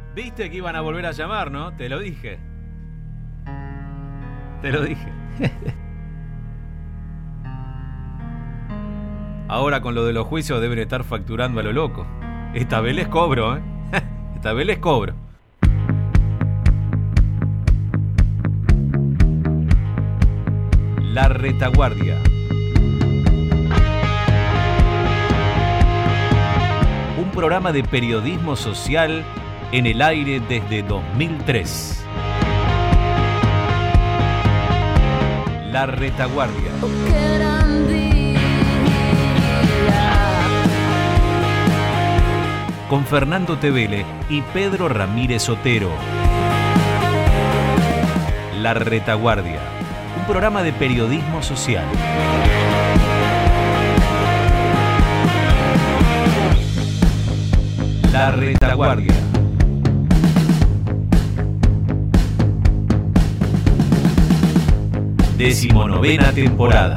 Viste que iban a volver a llamar, ¿no? Te lo dije. Te lo dije. Ahora con lo de los juicios deben estar facturando a lo loco. Esta vez les cobro, ¿eh? Esta vez les cobro. La Retaguardia. Un programa de periodismo social en el aire desde 2003. La Retaguardia. Con Fernando Tevele y Pedro Ramírez Otero. La Retaguardia. Un programa de periodismo social. La Retaguardia. Decimonovena temporada.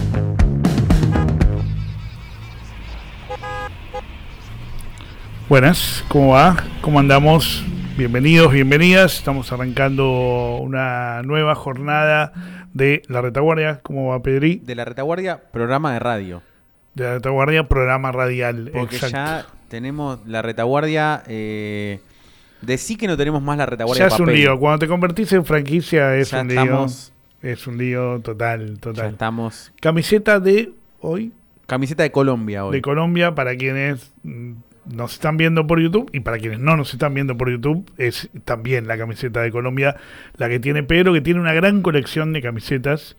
Buenas, ¿cómo va? ¿Cómo andamos? Bienvenidos, bienvenidas. Estamos arrancando una nueva jornada de La Retaguardia. ¿Cómo va, Pedri? De La Retaguardia, programa de radio. De La Retaguardia, programa radial. Porque exacto. ya tenemos La Retaguardia. Decí que no tenemos más La Retaguardia Ya de es papel. un lío. Cuando te convertís en franquicia es Ya un estamos, lío. Es un lío total. Ya estamos. Camiseta de hoy. Camiseta de Colombia hoy. De Colombia, para quienes nos están viendo por YouTube y para quienes no nos están viendo por YouTube, es también la camiseta de Colombia la que tiene Pedro, que tiene una gran colección de camisetas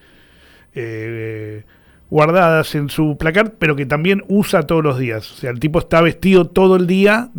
guardadas en su placar, pero que también usa todos los días. O sea, el tipo está vestido todo el día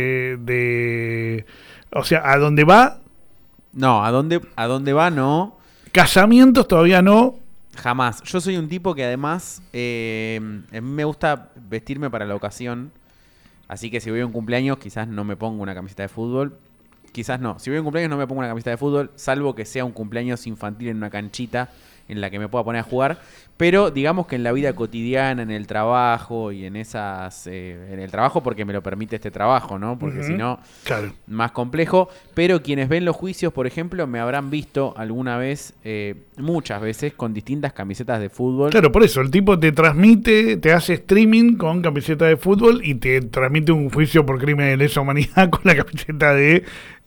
o sea, a donde va. No, a dónde va no. Casamientos todavía no. Jamás. Yo soy un tipo que además a mí me gusta vestirme para la ocasión. Así que si voy a un cumpleaños, quizás no me pongo una camiseta de fútbol. Quizás no. Si voy a un cumpleaños no me pongo una camiseta de fútbol, salvo que sea un cumpleaños infantil en una canchita en la que me pueda poner a jugar. Pero digamos que en la vida cotidiana, en el trabajo y en esas... en el trabajo porque me lo permite este trabajo, ¿no? Porque si no, claro, más complejo. Pero quienes ven los juicios, por ejemplo, me habrán visto alguna vez, muchas veces, con distintas camisetas de fútbol. Claro, por eso, el tipo te transmite, te hace streaming con camiseta de fútbol y te transmite un juicio por crimen de lesa humanidad con la camiseta de...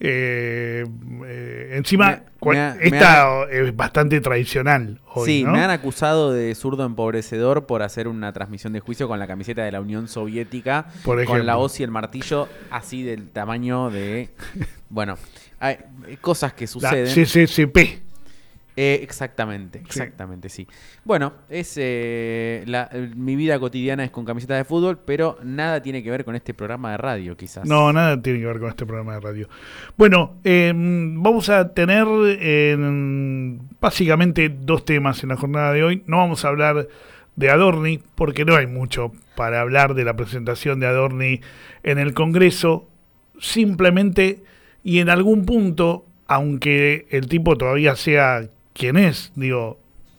encima, esta es bastante tradicional hoy, sí, ¿no? me han acusado de zurdo empobrecedor por hacer una transmisión de juicio con la camiseta de la Unión Soviética, por ejemplo, con la hoz y el martillo así del tamaño de... Bueno, hay cosas que suceden. La CCCP. Exactamente, sí. Bueno, es mi vida cotidiana es con camisetas de fútbol, pero nada tiene que ver con este programa de radio, quizás. No, nada tiene que ver con este programa de radio. Bueno, vamos a tener básicamente dos temas en la jornada de hoy. No vamos a hablar de Adorni, porque no hay mucho para hablar de la presentación de Adorni en el Congreso. Simplemente, y en algún punto, aunque el tipo todavía sea quien es, digo,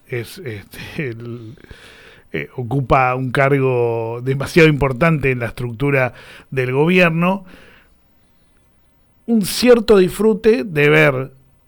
ocupa un cargo demasiado importante en la estructura del gobierno, un cierto disfrute de ver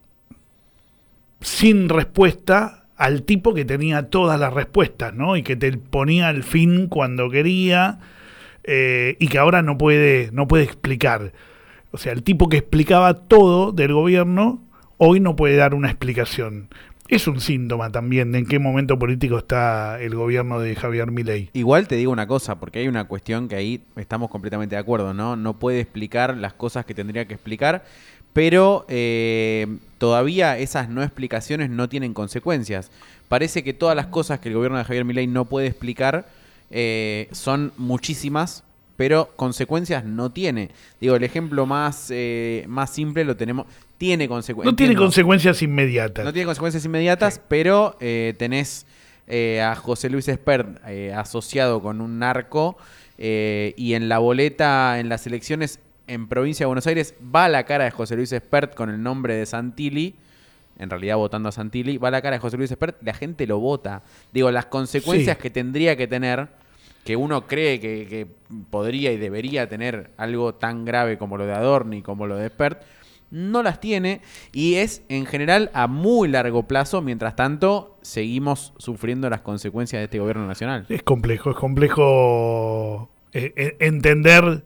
sin respuesta al tipo que tenía todas las respuestas, ¿no? Y que te ponía el fin cuando quería, y que ahora no puede explicar. O sea, el tipo que explicaba todo del gobierno hoy no puede dar una explicación. Es un síntoma también de en qué momento político está el gobierno de Javier Milei. Igual te digo una cosa, porque hay una cuestión que ahí estamos completamente de acuerdo, ¿no? No puede explicar las cosas que tendría que explicar, pero todavía esas no explicaciones no tienen consecuencias. Parece que todas las cosas que el gobierno de Javier Milei no puede explicar son muchísimas, pero consecuencias no tiene. Digo, el ejemplo más simple lo tenemos... Tiene consecuencias. No tiene consecuencias inmediatas. No tiene consecuencias inmediatas, sí. Pero tenés a José Luis Espert asociado con un narco y en la boleta, en las elecciones en Provincia de Buenos Aires, va la cara de José Luis Espert con el nombre de Santilli, en realidad votando a Santilli, va la cara de José Luis Espert, la gente lo vota. Digo, las consecuencias que tendría que tener que uno cree que podría y debería tener algo tan grave como lo de Adorni, como lo de Spert, no las tiene, y es en general a muy largo plazo. Mientras tanto, seguimos sufriendo las consecuencias de este gobierno nacional. Es complejo entender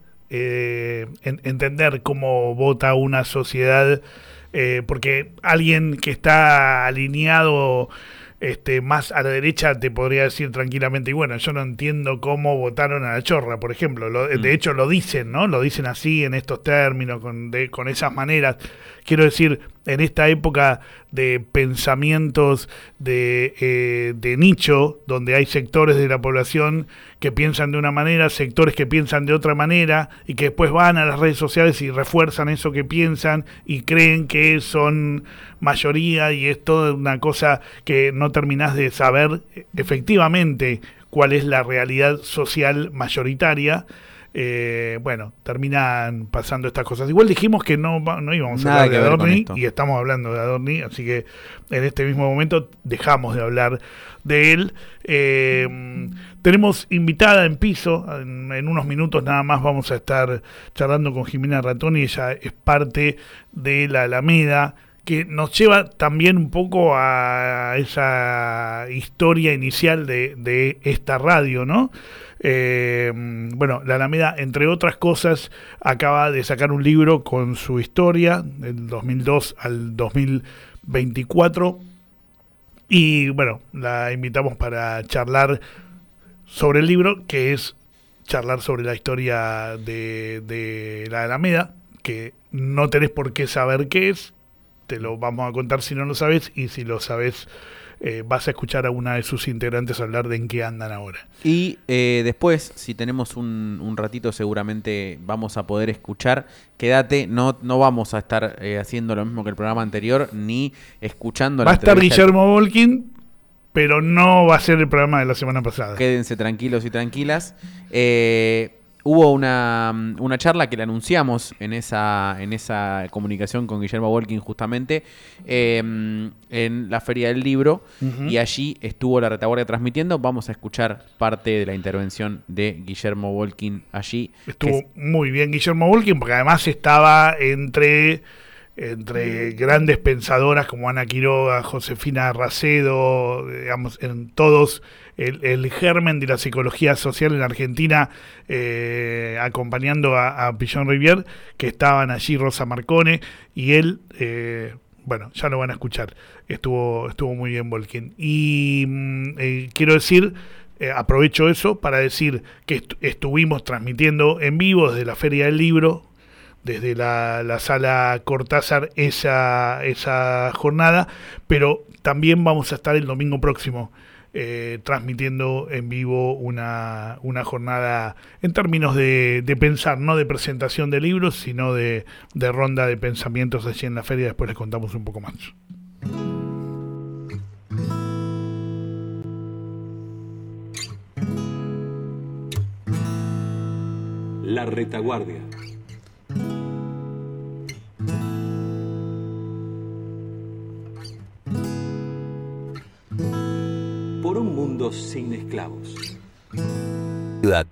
cómo vota una sociedad, porque alguien que está alineado más a la derecha te podría decir tranquilamente, y bueno, yo no entiendo cómo votaron a la chorra, por ejemplo. De hecho lo dicen, ¿no? Lo dicen así, en estos términos, con esas maneras. Quiero decir, en esta época de pensamientos de nicho, donde hay sectores de la población que piensan de una manera, sectores que piensan de otra manera, y que después van a las redes sociales y refuerzan eso que piensan y creen que son mayoría, y es toda una cosa que no terminás de saber efectivamente cuál es la realidad social mayoritaria. Bueno, terminan pasando estas cosas. Igual dijimos que no íbamos a hablar de Adorni, y estamos hablando de Adorni, así que en este mismo momento dejamos de hablar de él. Tenemos invitada en piso, en unos minutos nada más vamos a estar charlando con Jimena Ratoni. Ella es parte de la Alameda, que nos lleva también un poco a esa historia inicial de esta radio, ¿no? Bueno, la Alameda, entre otras cosas, acaba de sacar un libro con su historia del 2002 al 2024, y bueno, la invitamos para charlar sobre el libro, que es charlar sobre la historia de la Alameda, que no tenés por qué saber qué es. Te lo vamos a contar si no lo sabes, y si lo sabes, vas a escuchar a una de sus integrantes hablar de en qué andan ahora. Y después, si tenemos un ratito, seguramente vamos a poder escuchar. Quédate, no vamos a estar haciendo lo mismo que el programa anterior, ni escuchando va a estar Guillermo Volkin, pero no va a ser el programa de la semana pasada. Quédense tranquilos y tranquilas. Hubo una charla que le anunciamos en esa comunicación con Guillermo Volkin, justamente en la Feria del Libro, y allí estuvo La Retaguardia transmitiendo. Vamos a escuchar parte de la intervención de Guillermo Volkin allí. Estuvo muy bien Guillermo Volkin, porque además estaba entre grandes pensadoras como Ana Quiroga, Josefina Racedo, digamos, en todos el germen de la psicología social en Argentina, acompañando a Pillon Rivière, que estaban allí, Rosa Marcone, y él, bueno, ya lo van a escuchar. Estuvo muy bien Volkin. Y quiero decir, aprovecho eso para decir que estuvimos transmitiendo en vivo desde la Feria del Libro, desde la sala Cortázar, esa jornada, pero también vamos a estar el domingo próximo transmitiendo en vivo una jornada en términos de pensar, no de presentación de libros, sino de ronda de pensamientos allí en la feria. Después les contamos un poco más. La Retaguardia. Por un mundo sin esclavos. Ciudad.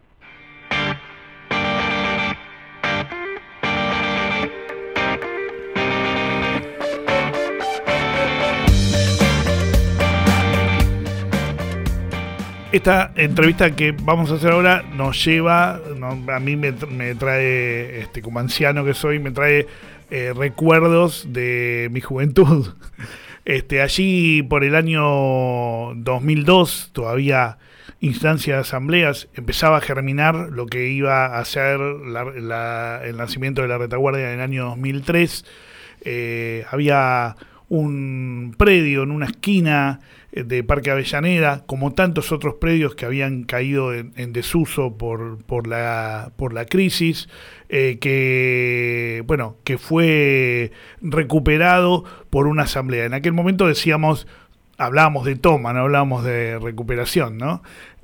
Esta entrevista que vamos a hacer ahora nos lleva, a mí me trae, como anciano que soy, me trae recuerdos de mi juventud. Allí por el año 2002, todavía instancia de asambleas, empezaba a germinar lo que iba a ser el nacimiento de la Retaguardia en el año 2003. Había un predio en una esquina de Parque Avellaneda, como tantos otros predios que habían caído en desuso por la crisis, que fue recuperado por una asamblea. En aquel momento hablábamos de toma, no hablábamos de recuperación, ¿no?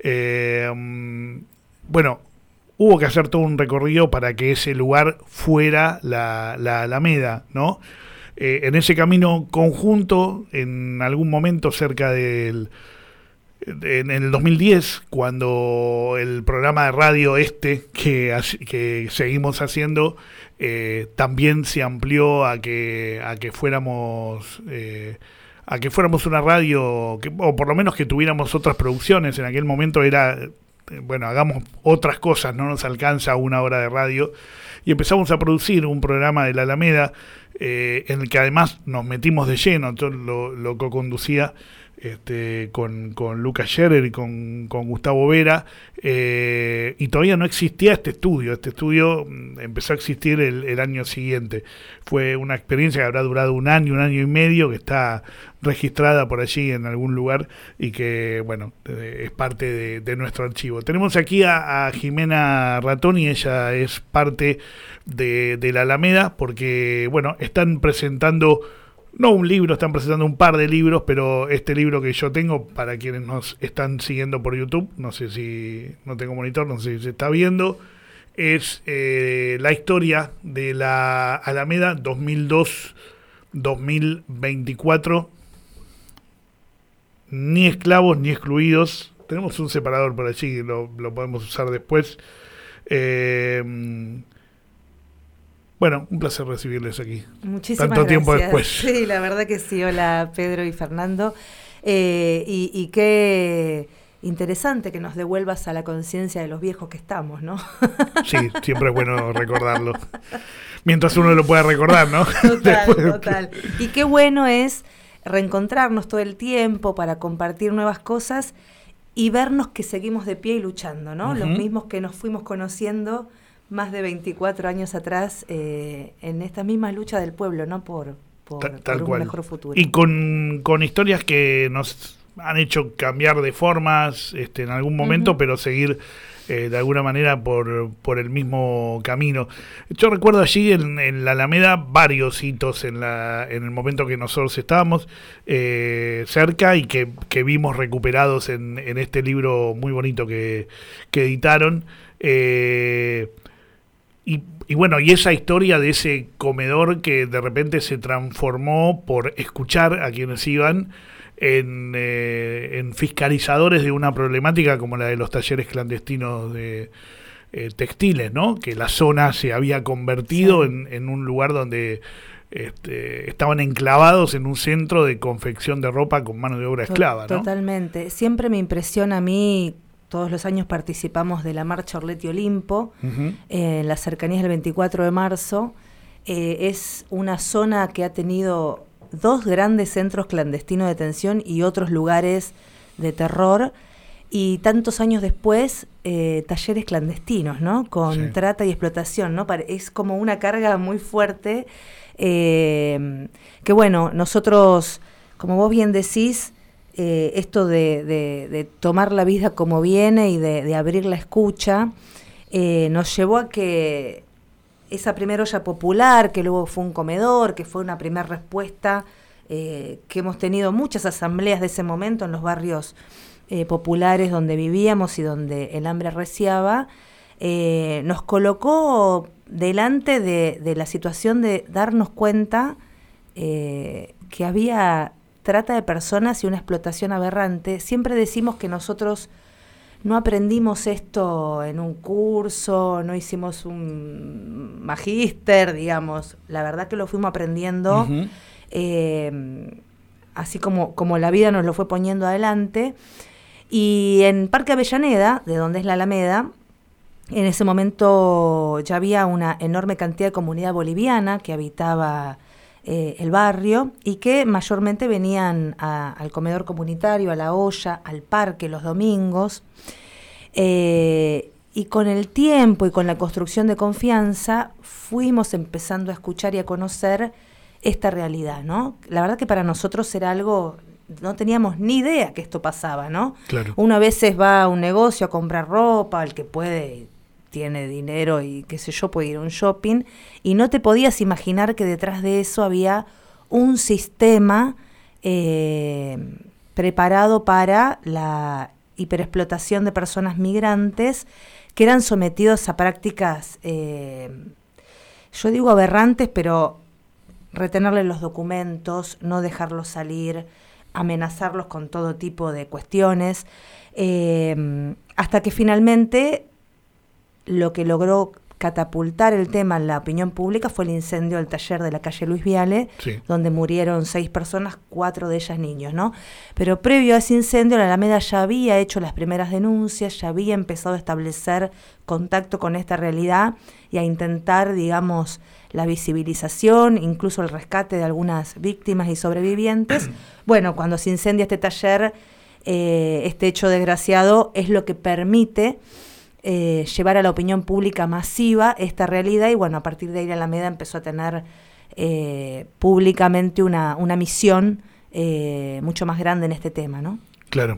Hubo que hacer todo un recorrido para que ese lugar fuera la Alameda, ¿no? En ese camino conjunto, en algún momento cerca del en el 2010, cuando el programa de radio que seguimos haciendo, también se amplió a que fuéramos una radio, o por lo menos que tuviéramos otras producciones. En aquel momento era, bueno, hagamos otras cosas, no nos alcanza 1 hora de radio. Y empezamos a producir un programa de la Alameda, en el que además nos metimos de lleno. Yo lo co-conducía con Lucas Scherer y con Gustavo Vera, y todavía no existía este estudio. Este estudio empezó a existir el año siguiente. Fue una experiencia que habrá durado 1 año y medio, que está registrada por allí en algún lugar y que, bueno, es parte de nuestro archivo. Tenemos aquí a Jimena Ratoni. Ella es parte de la Alameda porque, bueno, están presentando, no un libro, están presentando un par de libros, pero este libro que yo tengo, para quienes nos están siguiendo por YouTube, no sé si, no tengo monitor, no sé si se está viendo, es la historia de la Alameda 2002-2024, ni esclavos ni excluidos. Tenemos un separador por allí, lo podemos usar después. Bueno, un placer recibirles aquí. Muchísimas Tanto gracias. Tiempo después. Sí, la verdad que sí. Hola, Pedro y Fernando. Y qué interesante que nos devuelvas a la conciencia de los viejos que estamos, ¿no? Sí, siempre es bueno recordarlo. Mientras uno lo pueda recordar, ¿no? Total. Y qué bueno es reencontrarnos todo el tiempo para compartir nuevas cosas y vernos que seguimos de pie y luchando, ¿no? Uh-huh. Los mismos que nos fuimos conociendo más de 24 años atrás, en esta misma lucha del pueblo, ¿no? Por un mejor futuro. Y con historias que nos han hecho cambiar de formas en algún momento, uh-huh, pero seguir de alguna manera por el mismo camino. Yo recuerdo allí en la Alameda varios hitos en el momento que nosotros estábamos cerca y que vimos recuperados en este libro muy bonito que editaron. Y bueno, y esa historia de ese comedor que de repente se transformó por escuchar a quienes iban en fiscalizadores de una problemática como la de los talleres clandestinos de textiles, ¿no? Que la zona se había convertido, sí, en un lugar donde estaban enclavados en un centro de confección de ropa con mano de obra esclava, ¿no? Totalmente. Siempre me impresiona a mí. Todos los años participamos de la Marcha Orleti Olimpo, uh-huh, en las cercanías del 24 de marzo. Es una zona que ha tenido 2 grandes centros clandestinos de detención y otros lugares de terror. Y tantos años después, talleres clandestinos, ¿no? Con, sí, trata y explotación, ¿no? Es como una carga muy fuerte. Que bueno, nosotros, como vos bien decís, esto de tomar la vida como viene y de abrir la escucha, nos llevó a que esa primera olla popular, que luego fue un comedor, que fue una primera respuesta, que hemos tenido muchas asambleas de ese momento en los barrios populares donde vivíamos y donde el hambre arreciaba, nos colocó delante de la situación de darnos cuenta que había trata de personas y una explotación aberrante. Siempre decimos que nosotros no aprendimos esto en un curso, no hicimos un magíster, digamos. La verdad que lo fuimos aprendiendo, uh-huh, así como la vida nos lo fue poniendo adelante. Y en Parque Avellaneda, de donde es la Alameda, en ese momento ya había una enorme cantidad de comunidad boliviana que habitaba el barrio y que mayormente venían al comedor comunitario, a la olla, al parque los domingos, y con el tiempo y con la construcción de confianza fuimos empezando a escuchar y a conocer esta realidad, ¿no? La verdad que para nosotros era algo, no teníamos ni idea que esto pasaba, ¿no? Claro. Uno a veces va a un negocio a comprar ropa, el que puede, tiene dinero y qué sé yo, puede ir a un shopping, y no te podías imaginar que detrás de eso había un sistema preparado para la hiperexplotación de personas migrantes que eran sometidos a prácticas, yo digo aberrantes, pero retenerle los documentos, no dejarlos salir, amenazarlos con todo tipo de cuestiones, hasta que finalmente lo que logró catapultar el tema en la opinión pública fue el incendio del taller de la calle Luis Viale, Sí. donde murieron 6 personas, 4 de ellas niños, ¿no? Pero previo a ese incendio, la Alameda ya había hecho las primeras denuncias, ya había empezado a establecer contacto con esta realidad y a intentar, digamos, la visibilización, incluso el rescate de algunas víctimas y sobrevivientes. Bueno, cuando se incendia este taller, este hecho desgraciado es lo que permite llevar a la opinión pública masiva esta realidad, y bueno, a partir de ahí la Alameda empezó a tener públicamente una misión mucho más grande en este tema, ¿no? Claro.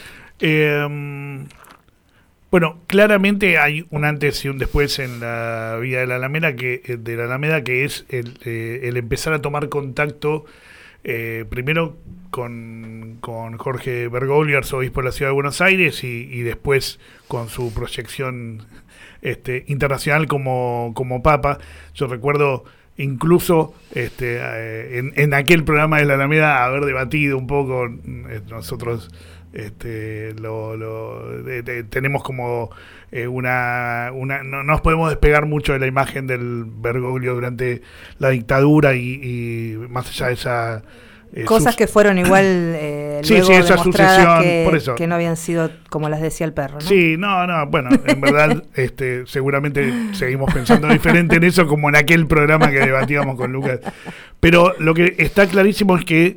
Bueno, claramente hay un antes y un después en la vida de la Alameda, que es el empezar a tomar contacto primero con Jorge Bergoglio, arzobispo de la Ciudad de Buenos Aires, y después con su proyección internacional como Papa. Yo recuerdo incluso en aquel programa de la Alameda haber debatido un poco, nosotros tenemos como no nos podemos despegar mucho de la imagen del Bergoglio durante la dictadura, y más allá de esa cosas que fueron igual sí, luego sí, esa demostradas sucesión, por eso. que no habían sido como las decía el perro, ¿no? Sí, bueno, en verdad seguramente seguimos pensando diferente en eso, como en aquel programa que debatíamos con Lucas. Pero lo que está clarísimo es que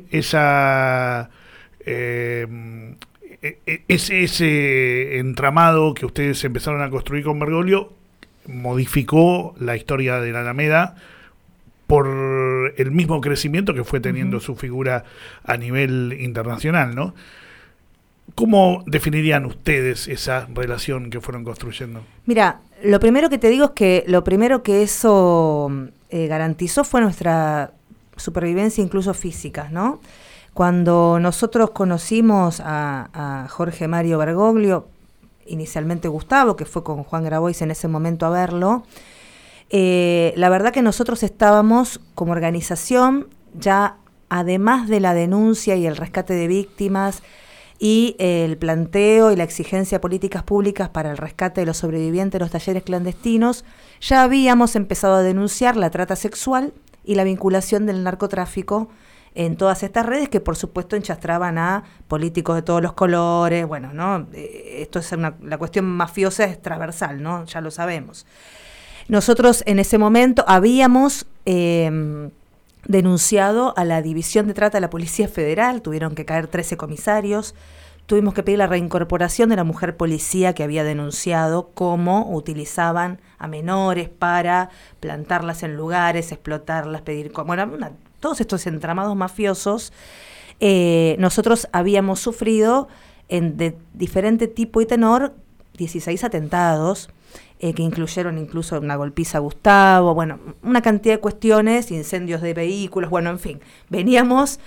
ese entramado que ustedes empezaron a construir con Bergoglio modificó la historia de la Alameda por el mismo crecimiento que fue teniendo su figura a nivel internacional, ¿no? ¿Cómo definirían ustedes esa relación que fueron construyendo? Mira, lo primero que te digo es que lo primero que eso garantizó fue nuestra supervivencia, incluso física, ¿no? Cuando nosotros conocimos a Jorge Mario Bergoglio, inicialmente Gustavo, que fue con Juan Grabois en ese momento a verlo, la verdad que nosotros estábamos como organización ya, además de la denuncia y el rescate de víctimas y el planteo y la exigencia de políticas públicas para el rescate de los sobrevivientes de los talleres clandestinos, ya habíamos empezado a denunciar la trata sexual y la vinculación del narcotráfico en todas estas redes, que por supuesto enchastraban a políticos de todos los colores. Bueno, ¿no? Esto es la cuestión mafiosa es transversal, ¿no? Ya lo sabemos. Nosotros en ese momento habíamos denunciado a la División de Trata de la Policía Federal, tuvieron que caer 13 comisarios, tuvimos que pedir la reincorporación de la mujer policía que había denunciado cómo utilizaban a menores para plantarlas en lugares, explotarlas, pedir... todos estos entramados mafiosos. Nosotros habíamos sufrido de diferente tipo y tenor 16 atentados, que incluyeron incluso una golpiza a Gustavo, bueno, una cantidad de cuestiones, incendios de vehículos, bueno, en fin, veníamos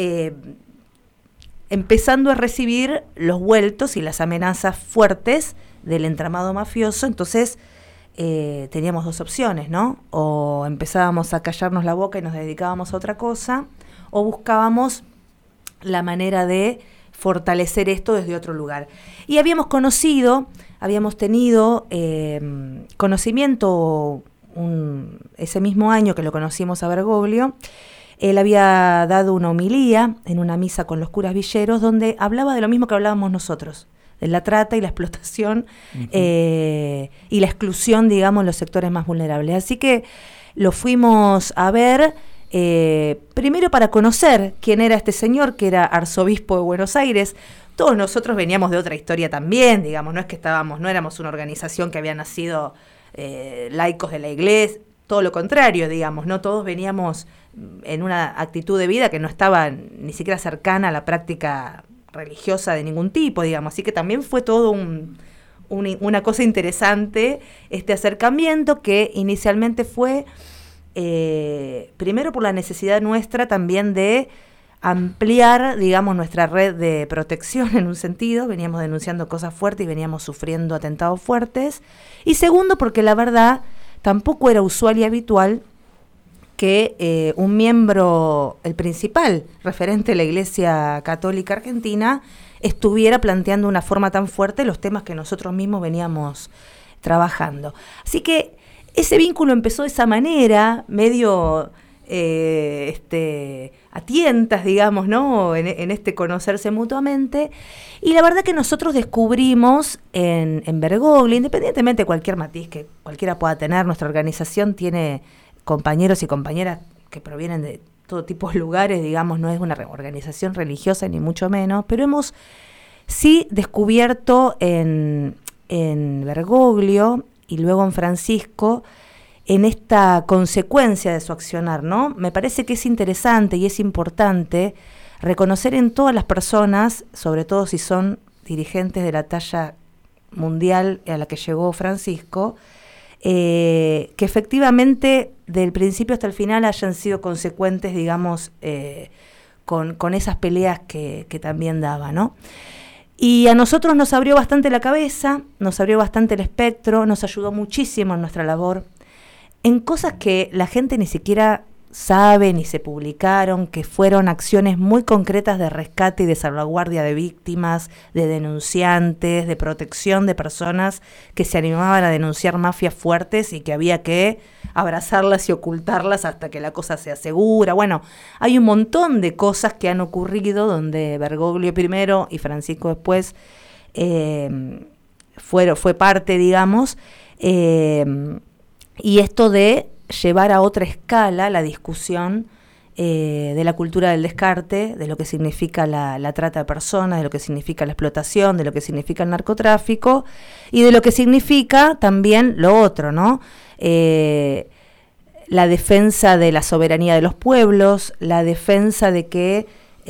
empezando a recibir los vueltos y las amenazas fuertes del entramado mafioso. Entonces teníamos dos opciones, ¿no? O empezábamos a callarnos la boca y nos dedicábamos a otra cosa, o buscábamos la manera de fortalecer esto desde otro lugar. Y habíamos tenido conocimiento ese mismo año que lo conocimos a Bergoglio. Él había dado una homilía en una misa con los curas villeros donde hablaba de lo mismo que hablábamos nosotros, de la trata y la explotación y la exclusión, digamos, en los sectores más vulnerables. Así que lo fuimos a ver, primero para conocer quién era este señor, que era arzobispo de Buenos Aires. Todos nosotros veníamos de otra historia también, digamos, no es que no éramos una organización que había nacido laicos de la iglesia, todo lo contrario, digamos, no todos veníamos en una actitud de vida que no estaba ni siquiera cercana a la práctica religiosa de ningún tipo, digamos, así que también fue todo una cosa interesante este acercamiento, que inicialmente fue primero por la necesidad nuestra también de ampliar, digamos, nuestra red de protección en un sentido. Veníamos denunciando cosas fuertes y veníamos sufriendo atentados fuertes, y segundo porque la verdad tampoco era usual y habitual que un miembro, el principal referente de la Iglesia Católica Argentina, estuviera planteando de una forma tan fuerte los temas que nosotros mismos veníamos trabajando. Así que ese vínculo empezó de esa manera, medio a tientas, digamos, ¿no? En este conocerse mutuamente. Y la verdad que nosotros descubrimos en Bergoglio, independientemente de cualquier matiz que cualquiera pueda tener, nuestra organización tiene compañeros y compañeras que provienen de todo tipo de lugares, digamos, no es una organización religiosa ni mucho menos, pero hemos sí descubierto en Bergoglio y luego en Francisco, en esta consecuencia de su accionar, ¿no? Me parece que es interesante y es importante reconocer en todas las personas, sobre todo si son dirigentes de la talla mundial a la que llegó Francisco, que efectivamente del principio hasta el final hayan sido consecuentes, digamos, con esas peleas que también daba, ¿no? Y a nosotros nos abrió bastante la cabeza, nos abrió bastante el espectro, nos ayudó muchísimo en nuestra labor, en cosas que la gente ni siquiera sabe ni se publicaron, que fueron acciones muy concretas de rescate y de salvaguardia de víctimas, de denunciantes, de protección de personas que se animaban a denunciar mafias fuertes y que había que abrazarlas y ocultarlas hasta que la cosa sea segura. Bueno, hay un montón de cosas que han ocurrido donde Bergoglio primero y Francisco después fue parte, digamos, y esto de llevar a otra escala la discusión de la cultura del descarte, de lo que significa la trata de personas, de lo que significa la explotación, de lo que significa el narcotráfico y de lo que significa también lo otro, ¿no? La defensa de la soberanía de los pueblos, la defensa de que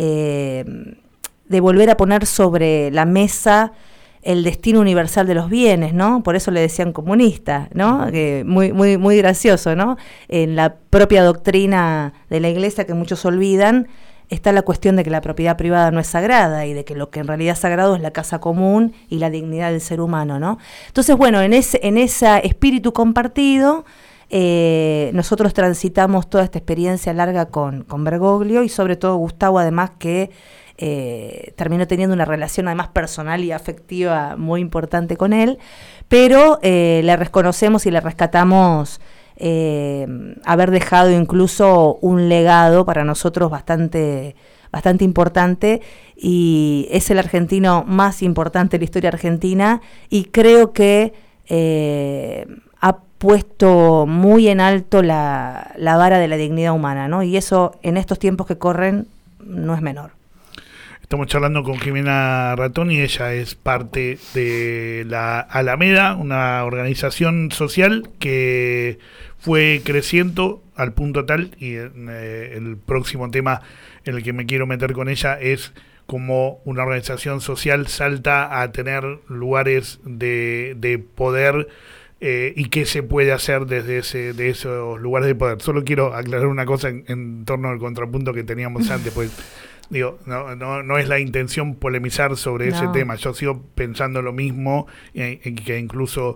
de volver a poner sobre la mesa el destino universal de los bienes, ¿no? Por eso le decían comunista, ¿no? Muy gracioso, ¿no? En la propia doctrina de la Iglesia, que muchos olvidan, está la cuestión de que la propiedad privada no es sagrada y de que lo que en realidad es sagrado es la casa común y la dignidad del ser humano, ¿no? Entonces, bueno, en ese espíritu compartido, nosotros transitamos toda esta experiencia larga con Bergoglio y sobre todo Gustavo, además, que terminó teniendo una relación además personal y afectiva muy importante con él, pero le reconocemos y le rescatamos haber dejado incluso un legado para nosotros bastante importante, y es el argentino más importante de la historia argentina, y creo que ha puesto muy en alto la vara de la dignidad humana, ¿no? Y eso en estos tiempos que corren no es menor. Estamos charlando con Jimena Ratoni, ella es parte de la Alameda, una organización social que fue creciendo al punto tal, y el próximo tema en el que me quiero meter con ella es cómo una organización social salta a tener lugares de poder, y qué se puede hacer desde de esos lugares de poder. Solo quiero aclarar una cosa en torno al contrapunto que teníamos antes, pues digo, no es la intención polemizar sobre ese tema. Yo sigo pensando lo mismo, que incluso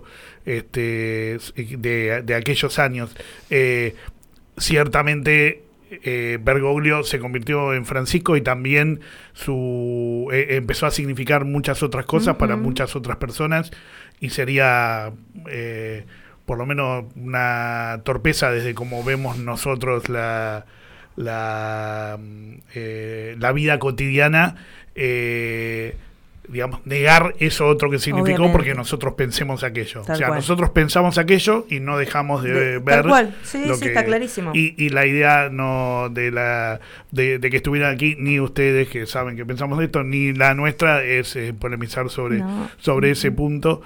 de aquellos años. Ciertamente Bergoglio se convirtió en Francisco y también empezó a significar muchas otras cosas para muchas otras personas, y sería por lo menos una torpeza desde como vemos nosotros la vida cotidiana, digamos, negar eso otro que significó. Obviamente. Porque nosotros pensemos aquello. Tal cual. Nosotros pensamos aquello y no dejamos de ver. Tal cual. Sí, está clarísimo. Y la idea no de que estuvieran aquí, ni ustedes que saben que pensamos de esto, ni la nuestra es polemizar sobre ese punto.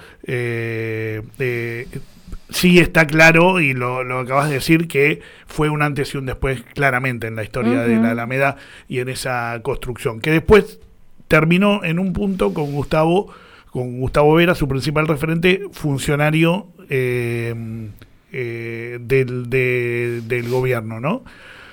Sí está claro, y lo acabas de decir, que fue un antes y un después claramente en la historia de la Alameda y en esa construcción, que después terminó en un punto con Gustavo Vera, su principal referente, funcionario del gobierno, ¿no?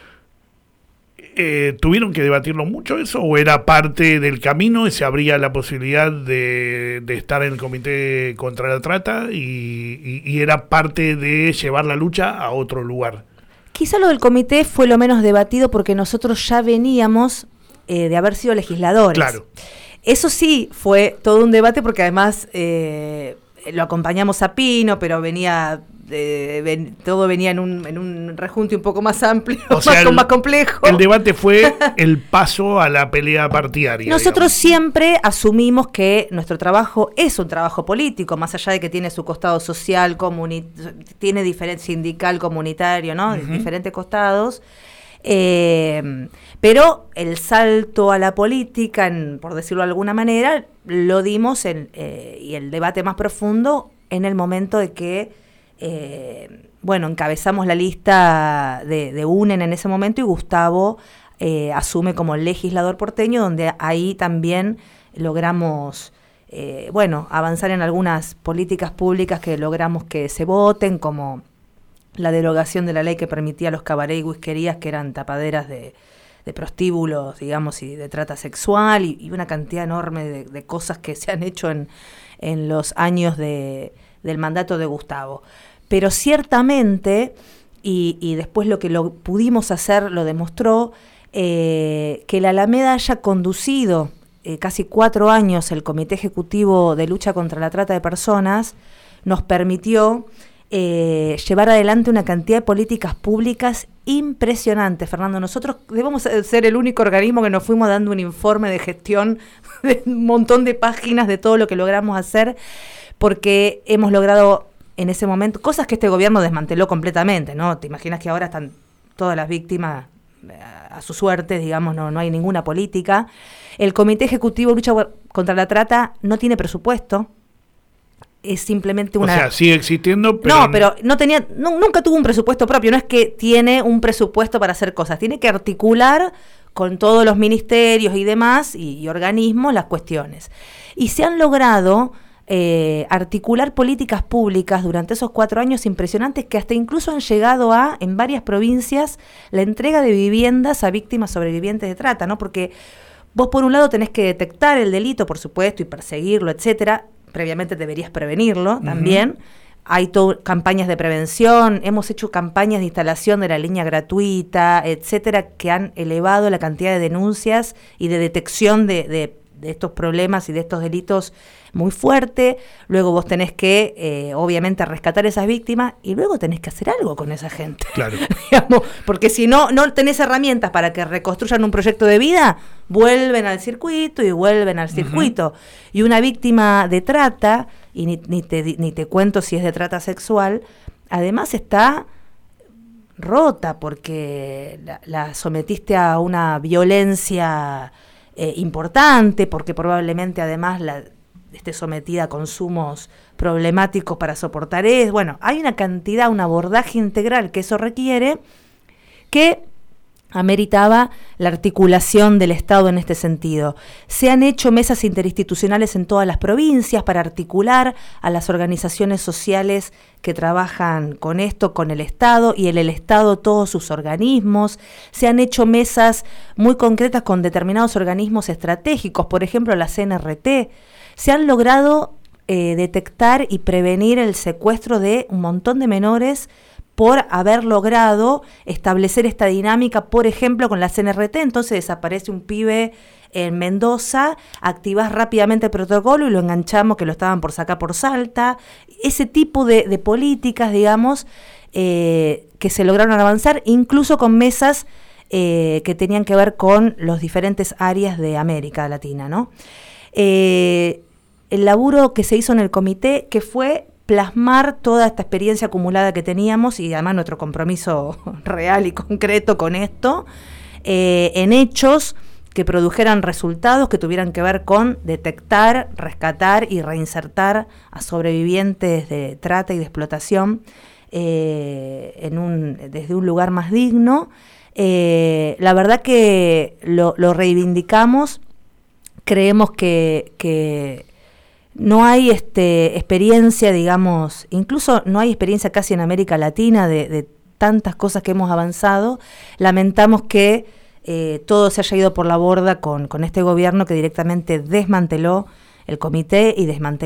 ¿Tuvieron que debatirlo mucho eso, o era parte del camino y se abría la posibilidad de estar en el Comité contra la Trata y era parte de llevar la lucha a otro lugar? Quizá lo del comité fue lo menos debatido porque nosotros ya veníamos de haber sido legisladores. Claro. Eso sí fue todo un debate porque además lo acompañamos a Pino, pero venía todo venía en un rejunte un poco más amplio, O sea, más complejo. El debate fue el paso a la pelea partidaria. Nosotros digamos. siempre asumimos que nuestro trabajo es un trabajo político, más allá de que tiene su costado social, tiene diferente sindical, comunitario, ¿no? Uh-huh. Diferentes costados. Pero el salto a la política, por decirlo de alguna manera, lo dimos y el debate más profundo en el momento de que encabezamos la lista de UNEN en ese momento y Gustavo asume como legislador porteño, donde ahí también logramos avanzar en algunas políticas públicas que logramos que se voten, como la derogación de la ley que permitía los cabaret y whiskerías, que eran tapaderas de prostíbulos, digamos, y de trata sexual, y una cantidad enorme de cosas que se han hecho en los años del mandato de Gustavo. Pero ciertamente, y después lo que lo pudimos hacer lo demostró, que la Alameda haya conducido casi 4 años el Comité Ejecutivo de Lucha contra la Trata de Personas, nos permitió llevar adelante una cantidad de políticas públicas impresionantes, Fernando. Nosotros debemos ser el único organismo que nos fuimos dando un informe de gestión de un montón de páginas de todo lo que logramos hacer, porque hemos logrado en ese momento cosas que este gobierno desmanteló completamente, ¿no? Te imaginas que ahora están todas las víctimas a su suerte, digamos, no hay ninguna política. El Comité Ejecutivo de Lucha contra la Trata no tiene presupuesto. Es simplemente una... O sea, sigue existiendo, pero... No, pero nunca tuvo un presupuesto propio. No es que tiene un presupuesto para hacer cosas. Tiene que articular con todos los ministerios y demás y organismos las cuestiones. Y se han logrado articular políticas públicas durante esos 4 años impresionantes, que hasta incluso han llegado en varias provincias, la entrega de viviendas a víctimas sobrevivientes de trata, ¿no? Porque vos por un lado tenés que detectar el delito, por supuesto, y perseguirlo, etcétera. Previamente deberías prevenirlo también. Hay campañas de prevención, hemos hecho campañas de instalación de la línea gratuita, etcétera, que han elevado la cantidad de denuncias y de detección de estos problemas y de estos delitos muy fuerte. Luego vos tenés que, obviamente, rescatar a esas víctimas y luego tenés que hacer algo con esa gente. Claro. Digamos, porque si no tenés herramientas para que reconstruyan un proyecto de vida, vuelven al circuito y vuelven al circuito. Y una víctima de trata, y ni te cuento si es de trata sexual, además está rota porque la sometiste a una violencia importante, porque probablemente además esté sometida a consumos problemáticos para soportar eso. Bueno, hay una cantidad, un abordaje integral que eso requiere, que ameritaba la articulación del Estado en este sentido. Se han hecho mesas interinstitucionales en todas las provincias para articular a las organizaciones sociales que trabajan con esto, con el Estado, y en el Estado todos sus organismos. Se han hecho mesas muy concretas con determinados organismos estratégicos, por ejemplo la CNRT. Se han logrado detectar y prevenir el secuestro de un montón de menores por haber logrado establecer esta dinámica, por ejemplo, con la CNRT. Entonces desaparece un pibe en Mendoza, activás rápidamente el protocolo y lo enganchamos, que lo estaban por sacar por Salta. Ese tipo de políticas, digamos, que se lograron avanzar, incluso con mesas que tenían que ver con las diferentes áreas de América Latina, ¿no? El laburo que se hizo en el comité, que fue plasmar toda esta experiencia acumulada que teníamos y además nuestro compromiso real y concreto con esto, en hechos que produjeran resultados que tuvieran que ver con detectar, rescatar y reinsertar a sobrevivientes de trata y de explotación desde un lugar más digno. La verdad que lo reivindicamos, creemos que no hay experiencia, digamos, incluso no hay experiencia casi en América Latina de tantas cosas que hemos avanzado. Lamentamos que todo se haya ido por la borda con este gobierno que directamente desmanteló el comité y desmanteló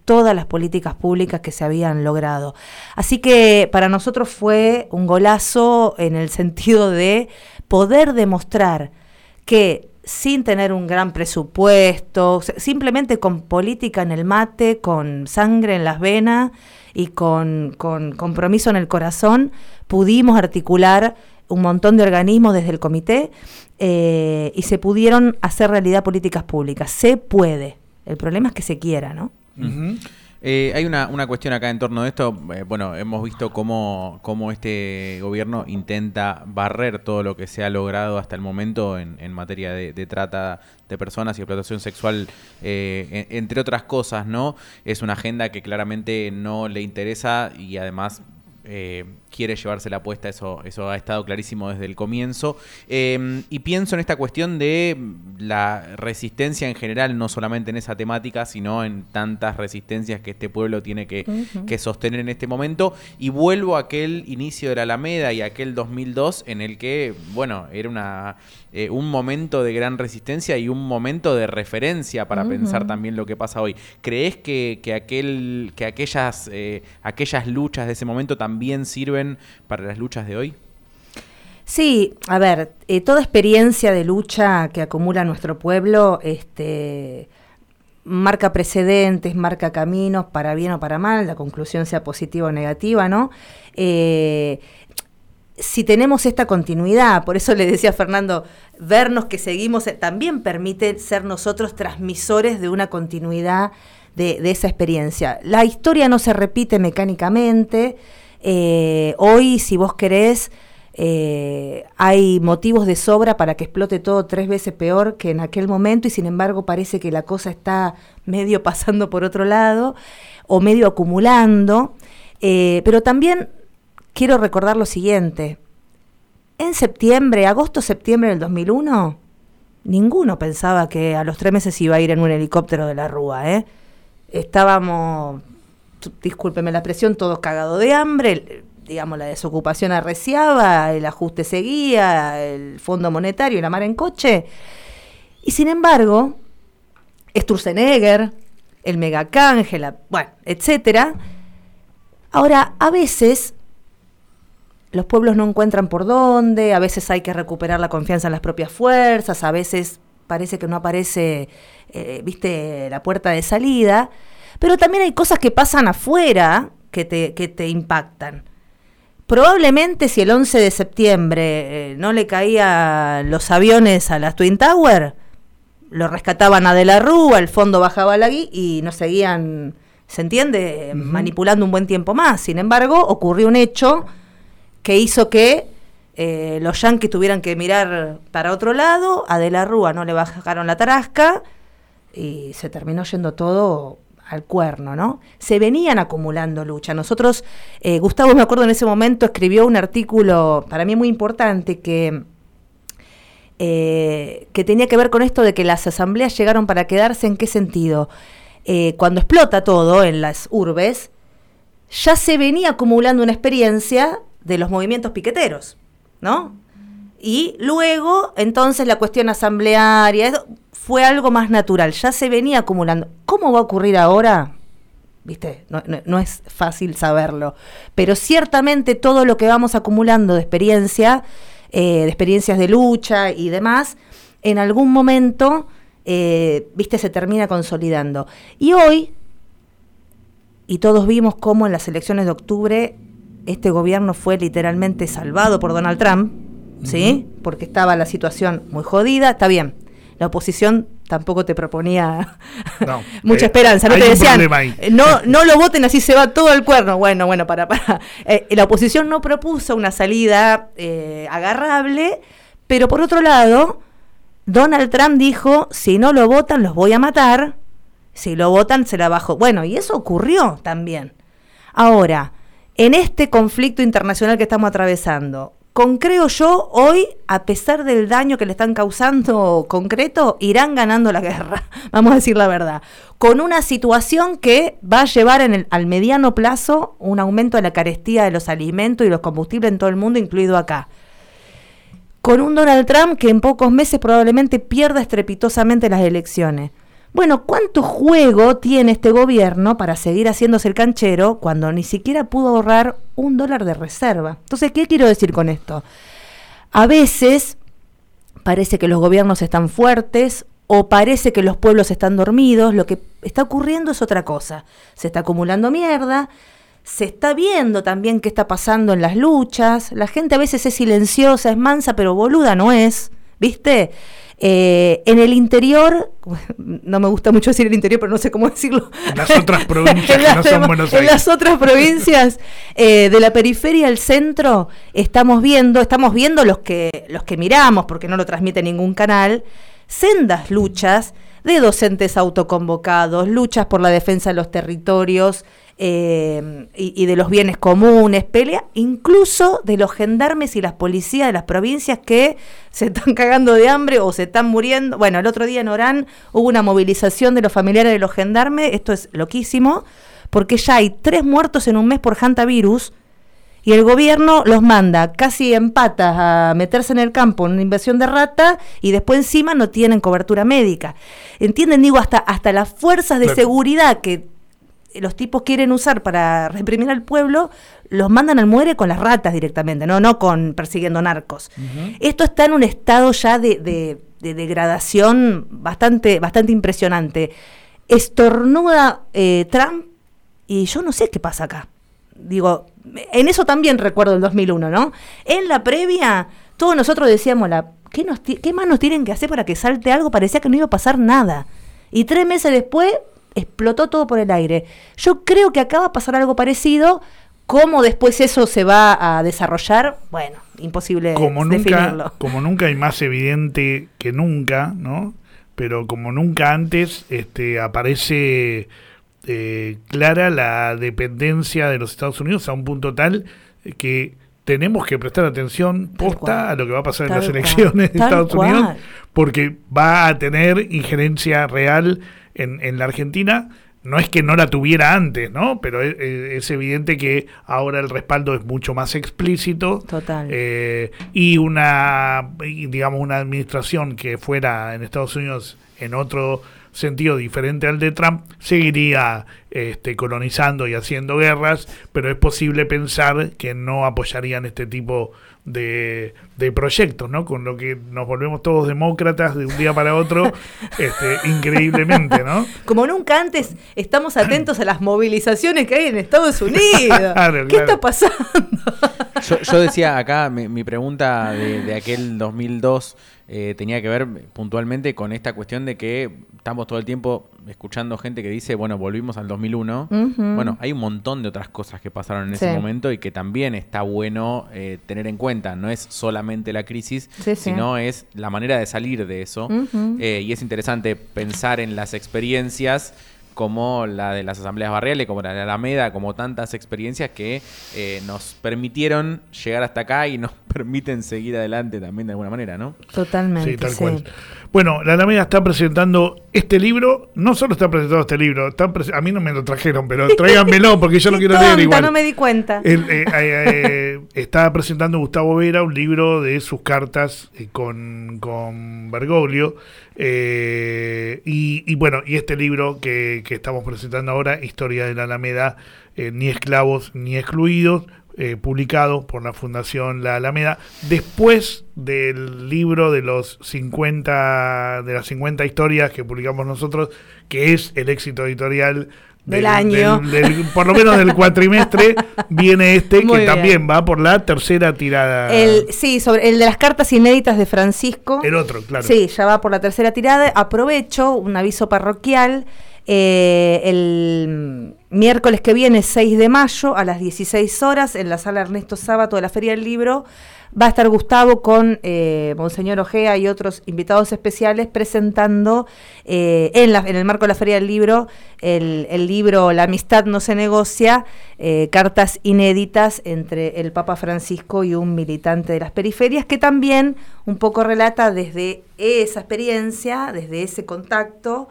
todas las políticas públicas que se habían logrado. Así que para nosotros fue un golazo en el sentido de poder demostrar que sin tener un gran presupuesto, simplemente con política en el mate, con sangre en las venas y con compromiso en el corazón, pudimos articular un montón de organismos desde el comité y se pudieron hacer realidad políticas públicas. Se puede. El problema es que se quiera, ¿no? Ujú. Hay una cuestión acá en torno de esto. Bueno, hemos visto cómo este gobierno intenta barrer todo lo que se ha logrado hasta el momento en materia de trata de personas y explotación sexual, entre otras cosas, ¿no? Es una agenda que claramente no le interesa y además quiere llevarse la apuesta, eso ha estado clarísimo desde el comienzo. Y pienso en esta cuestión de la resistencia en general, no solamente en esa temática, sino en tantas resistencias que este pueblo tiene que sostener en este momento. Y vuelvo a aquel inicio de la Alameda y aquel 2002 en el que, bueno, era un momento de gran resistencia y un momento de referencia para pensar también lo que pasa hoy. ¿Crees que aquellas luchas de ese momento también sirven para las luchas de hoy? Sí, a ver, toda experiencia de lucha que acumula nuestro pueblo marca precedentes, marca caminos, para bien o para mal, la conclusión sea positiva o negativa, ¿no? Si tenemos esta continuidad, por eso le decía a Fernando, vernos que seguimos, también permite ser nosotros transmisores de una continuidad de esa experiencia. La historia no se repite mecánicamente. Hoy, si vos querés, hay motivos de sobra para que explote todo 3 veces peor que en aquel momento, y sin embargo parece que la cosa está medio pasando por otro lado o medio acumulando, pero también quiero recordar lo siguiente: en agosto-septiembre del 2001, ninguno pensaba que a los 3 meses iba a ir en un helicóptero de la Rúa, Estábamos, discúlpeme la expresión, todos cagados de hambre, digamos, la desocupación arreciaba, el ajuste seguía, el Fondo Monetario y la mar en coche. Y sin embargo, Sturzenegger, el megacanje, bueno, etcétera. Ahora, a veces los pueblos no encuentran por dónde, a veces hay que recuperar la confianza en las propias fuerzas, a veces parece que no aparece, la puerta de salida, pero también hay cosas que pasan afuera que te impactan. Probablemente si el 11 de septiembre no le caían los aviones a las Twin Tower, lo rescataban a De la Rúa, el fondo bajaba la guía y nos seguían, ¿se entiende?, manipulando un buen tiempo más. Sin embargo, ocurrió un hecho que hizo que los yanquis tuvieran que mirar para otro lado, a De la Rúa no le bajaron la tarasca y se terminó yendo todo al cuerno, ¿no? Se venían acumulando lucha. Nosotros, Gustavo, me acuerdo en ese momento, escribió un artículo para mí muy importante que tenía que ver con esto de que las asambleas llegaron para quedarse. ¿En qué sentido? Cuando explota todo en las urbes, ya se venía acumulando una experiencia de los movimientos piqueteros, ¿no? Y luego, entonces, la cuestión asamblearia fue algo más natural, ya se venía acumulando. ¿Cómo va a ocurrir ahora? ¿Viste? No es fácil saberlo, pero ciertamente todo lo que vamos acumulando de experiencias de lucha y demás, en algún momento, se termina consolidando. Y hoy, y todos vimos cómo en las elecciones de octubre este gobierno fue literalmente salvado por Donald Trump, ¿sí? Porque estaba la situación muy jodida. Está bien, la oposición tampoco te proponía mucha esperanza, no te decían, no lo voten, así se va todo al cuerno. Bueno, para. La oposición no propuso una salida agarrable, pero por otro lado, Donald Trump dijo, si no lo votan, los voy a matar, si lo votan, se la bajo. Bueno, y eso ocurrió también. Ahora, en este conflicto internacional que estamos atravesando, creo yo, hoy, a pesar del daño que le están causando concreto, irán ganando la guerra, vamos a decir la verdad, con una situación que va a llevar al mediano plazo un aumento de la carestía de los alimentos y los combustibles en todo el mundo, incluido acá. Con un Donald Trump que en pocos meses probablemente pierda estrepitosamente las elecciones. Bueno, ¿cuánto juego tiene este gobierno para seguir haciéndose el canchero cuando ni siquiera pudo ahorrar $1 de reserva? Entonces, ¿qué quiero decir con esto? A veces parece que los gobiernos están fuertes o parece que los pueblos están dormidos. Lo que está ocurriendo es otra cosa. Se está acumulando mierda, se está viendo también qué está pasando en las luchas. La gente a veces es silenciosa, es mansa, pero boluda no es, ¿viste? En el interior, no me gusta mucho decir el interior, pero no sé cómo decirlo. En las otras provincias que no son Buenos Aires. En las otras provincias, de la periferia al centro, estamos viendo los que miramos, porque no lo transmite ningún canal, sendas luchas de docentes autoconvocados, luchas por la defensa de los territorios, y de los bienes comunes, pelea incluso de los gendarmes y las policías de las provincias que se están cagando de hambre o se están muriendo. Bueno, el otro día en Orán hubo una movilización de los familiares de los gendarmes. Esto es loquísimo, porque ya hay 3 muertos en un mes por hantavirus y el gobierno los manda casi en patas a meterse en el campo en una invasión de rata y después encima no tienen cobertura médica. ¿Entienden? Digo, hasta las fuerzas de seguridad que los tipos quieren usar para reprimir al pueblo, los mandan al muere con las ratas directamente, no con persiguiendo narcos. Uh-huh. Esto está en un estado ya de degradación bastante impresionante. Estornuda Trump y yo no sé qué pasa acá. Digo, en eso también recuerdo el 2001, ¿no? En la previa, todos nosotros decíamos, ¿qué más nos tienen que hacer para que salte algo? Parecía que no iba a pasar nada. Y 3 meses después explotó todo por el aire. Yo creo que acá va a pasar algo parecido. ¿Cómo después eso se va a desarrollar? Bueno, imposible definirlo. Como nunca y más evidente que nunca, ¿no? Pero como nunca antes aparece clara la dependencia de los Estados Unidos a un punto tal que tenemos que prestar atención posta a lo que va a pasar en las elecciones de Estados Unidos, porque va a tener injerencia real en la Argentina. No es que no la tuviera antes, ¿no? Pero es evidente que ahora el respaldo es mucho más explícito. Total. Y una administración que fuera en Estados Unidos en otro sentido diferente al de Trump, seguiría colonizando y haciendo guerras, pero es posible pensar que no apoyarían este tipo de proyectos, ¿no? Con lo que nos volvemos todos demócratas de un día para otro, increíblemente, ¿no? Como nunca antes estamos atentos a las movilizaciones que hay en Estados Unidos. ¿Qué está pasando? Yo decía acá, mi pregunta de aquel 2002 tenía que ver puntualmente con esta cuestión de que estamos todo el tiempo escuchando gente que dice, bueno, volvimos al 2001. Uh-huh. Bueno, hay un montón de otras cosas que pasaron en ese momento y que también está bueno tener en cuenta. No es solamente la crisis, sino es la manera de salir de eso. Uh-huh. Y es interesante pensar en las experiencias como la de las asambleas barriales, como la de Alameda, como tantas experiencias que nos permitieron llegar hasta acá y nos permiten seguir adelante también de alguna manera, ¿no? Totalmente. Sí, tal cual. Bueno, la Alameda está presentando este libro. No solo está presentando este libro, a mí no me lo trajeron, pero tráiganmelo porque yo lo quiero leer igual. No me di cuenta. Está presentando Gustavo Vera un libro de sus cartas con Bergoglio. Y bueno, y este libro que estamos presentando ahora, Historia de la Alameda, ni esclavos ni excluidos, publicado por la Fundación La Alameda, después del libro de las 50 historias que publicamos nosotros, que es el éxito editorial del año, por lo menos del cuatrimestre. Viene Muy bien. También va por la tercera tirada. Sobre el de las cartas inéditas de Francisco. El otro, claro. Sí, ya va por la tercera tirada. Aprovecho un aviso parroquial. El miércoles que viene, 6 de mayo, a las 16 horas, en la sala Ernesto Sábato de la Feria del Libro, va a estar Gustavo con Monseñor Ojea y otros invitados especiales presentando en el marco de la Feria del Libro el libro La amistad no se negocia, cartas inéditas entre el Papa Francisco y un militante de las periferias, que también un poco relata desde esa experiencia, desde ese contacto,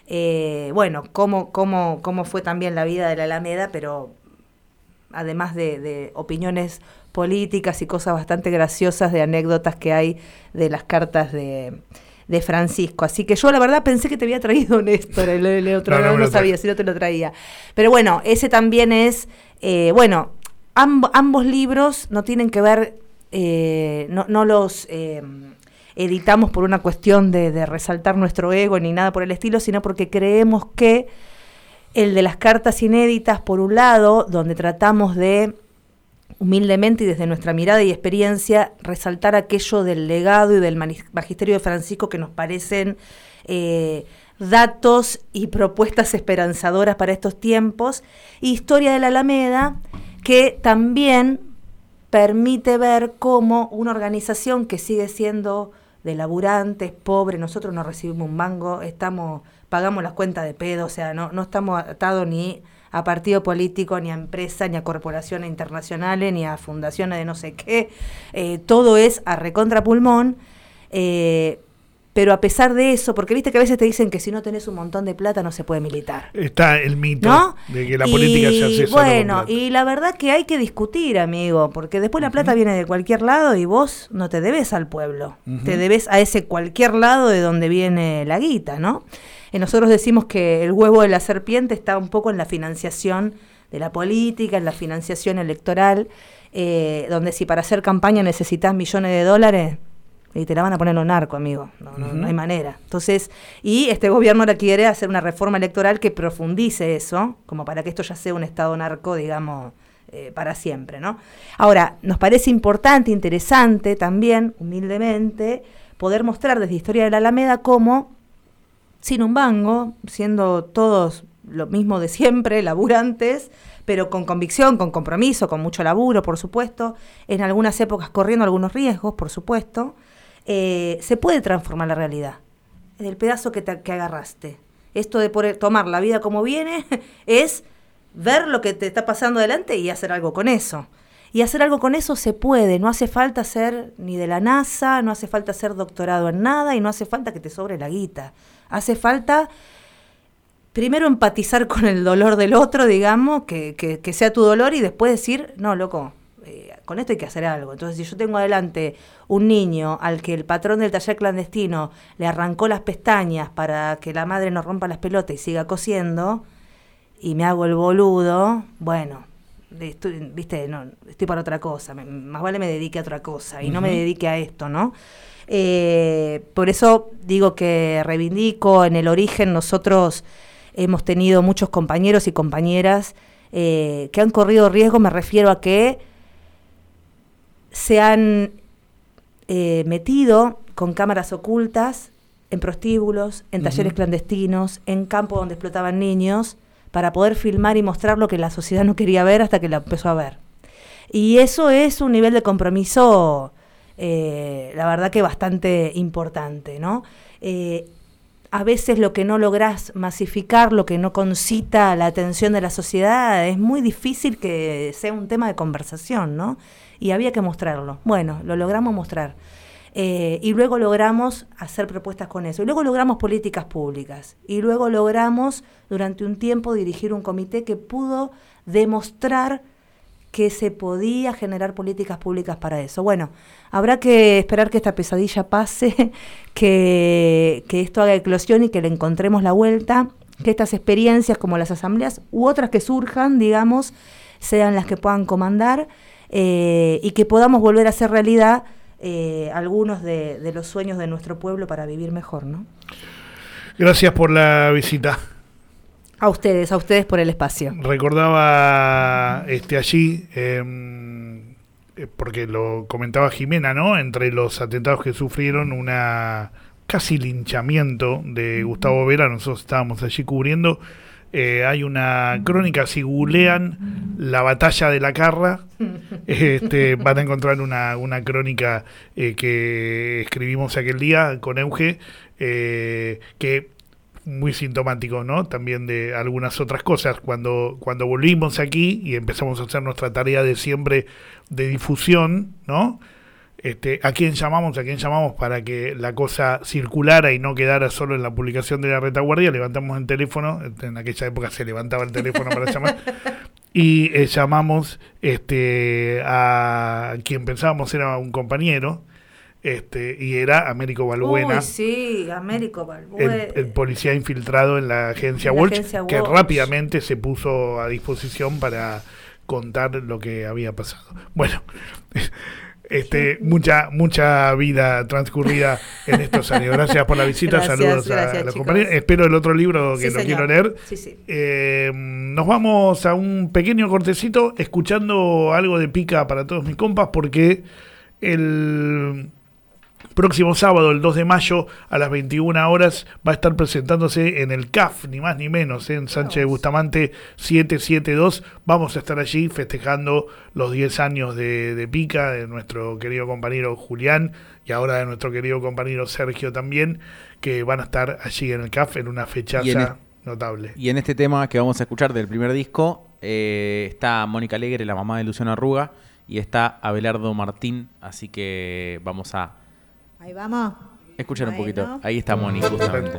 cómo fue también la vida de la Alameda, pero además de opiniones políticas y cosas bastante graciosas, de anécdotas que hay de las cartas de de Francisco. Así que yo la verdad pensé que te había traído Néstor, el otro, no sabía si no te lo traía. Pero bueno, ese también es, ambos libros no tienen que ver, no los editamos por una cuestión de resaltar nuestro ego ni nada por el estilo, sino porque creemos que el de las cartas inéditas, por un lado, donde tratamos de, humildemente y desde nuestra mirada y experiencia, resaltar aquello del legado y del magisterio de Francisco que nos parecen datos y propuestas esperanzadoras para estos tiempos, y Historia de la Alameda, que también permite ver cómo una organización que sigue siendo de laburantes, pobres, nosotros no recibimos un mango, pagamos las cuentas de pedo, o sea, no estamos atados ni a partido político, ni a empresa, ni a corporaciones internacionales, ni a fundaciones de no sé qué, todo es a recontra pulmón, pero a pesar de eso, porque viste que a veces te dicen que si no tenés un montón de plata no se puede militar. Está el mito, ¿no?, de que la y, política se hace solo con plata. Y la verdad que hay que discutir, amigo, porque después la plata viene de cualquier lado y vos no te debes al pueblo, te debes a ese cualquier lado de donde viene la guita, ¿no? Nosotros decimos que el huevo de la serpiente está un poco en la financiación de la política, en la financiación electoral, donde si para hacer campaña necesitas millones de dólares, y te la van a poner los narcos, amigo. No hay manera. Entonces, y este gobierno ahora quiere hacer una reforma electoral que profundice eso, como para que esto ya sea un estado narco, digamos, para siempre, ¿no? Ahora, nos parece importante, interesante también, humildemente, poder mostrar desde Historia de la Alameda cómo, sin un mango, siendo todos lo mismo de siempre, laburantes, pero con convicción, con compromiso, con mucho laburo, por supuesto, en algunas épocas corriendo algunos riesgos, por supuesto, se puede transformar la realidad, el pedazo que agarraste. Esto de poder tomar la vida como viene es ver lo que te está pasando adelante y hacer algo con eso. Y hacer algo con eso se puede, no hace falta ser ni de la NASA, no hace falta ser doctorado en nada y no hace falta que te sobre la guita. Hace falta primero empatizar con el dolor del otro, digamos, que sea tu dolor, y después decir, no, loco, con esto hay que hacer algo. Entonces, si yo tengo adelante un niño al que el patrón del taller clandestino le arrancó las pestañas para que la madre no rompa las pelotas y siga cosiendo, y me hago el boludo, bueno, estoy para otra cosa, más vale me dedique a otra cosa y no me dedique a esto, ¿no? Por eso digo que reivindico, en el origen nosotros hemos tenido muchos compañeros y compañeras que han corrido riesgo, me refiero a que se han metido con cámaras ocultas en prostíbulos, en talleres clandestinos, en campos donde explotaban niños, para poder filmar y mostrar lo que la sociedad no quería ver hasta que la empezó a ver. Y eso es un nivel de compromiso, la verdad que bastante importante, ¿no? A veces lo que no lográs masificar, lo que no concita la atención de la sociedad, es muy difícil que sea un tema de conversación, ¿no? Y había que mostrarlo. Bueno, lo logramos mostrar. Y luego logramos hacer propuestas con eso. Y luego logramos políticas públicas. Y luego logramos, durante un tiempo, dirigir un comité que pudo demostrar que se podía generar políticas públicas para eso. Bueno, habrá que esperar que esta pesadilla pase, que esto haga eclosión y que le encontremos la vuelta, que estas experiencias como las asambleas u otras que surjan, digamos, sean las que puedan comandar, y que podamos volver a hacer realidad algunos de los sueños de nuestro pueblo para vivir mejor, ¿no? Gracias por la visita. A ustedes por el espacio. Recordaba allí, porque lo comentaba Jimena, ¿no? Entre los atentados que sufrieron, una casi linchamiento de Gustavo Vera, nosotros estábamos allí cubriendo. Hay una crónica, si googlean la batalla de la Carra, van a encontrar una crónica que escribimos aquel día con Euge, que muy sintomático, ¿no? También de algunas otras cosas. Cuando volvimos aquí y empezamos a hacer nuestra tarea de siempre de difusión, ¿no? ¿A quién llamamos para que la cosa circulara y no quedara solo en la publicación de La Retaguardia? Levantamos el teléfono, en aquella época se levantaba el teléfono para llamar, y llamamos a quien pensábamos era un compañero, y era Américo Balbuena. Uy, sí, Américo Balbuena. El policía infiltrado en la agencia Walsh, que rápidamente se puso a disposición para contar lo que había pasado. Bueno, mucha vida transcurrida en estos años. Gracias por la visita, saludos a los compañeros. Espero el otro libro que lo quiero leer. Sí. Nos vamos a un pequeño cortecito escuchando algo de Pica para todos mis compas, porque el próximo sábado, el 2 de mayo, a las 21 horas, va a estar presentándose en el CAF, ni más ni menos, en Sánchez de Bustamante 772. Vamos a estar allí festejando los 10 años de Pica, de nuestro querido compañero Julián, y ahora de nuestro querido compañero Sergio también, que van a estar allí en el CAF en una fechaza notable. Y en este tema que vamos a escuchar del primer disco, está Mónica Alegre, la mamá de Luciano Arruga, y está Abelardo Martín, así que vamos a... Ahí vamos. Escuchar un poquito. Ahí está Moni, justamente.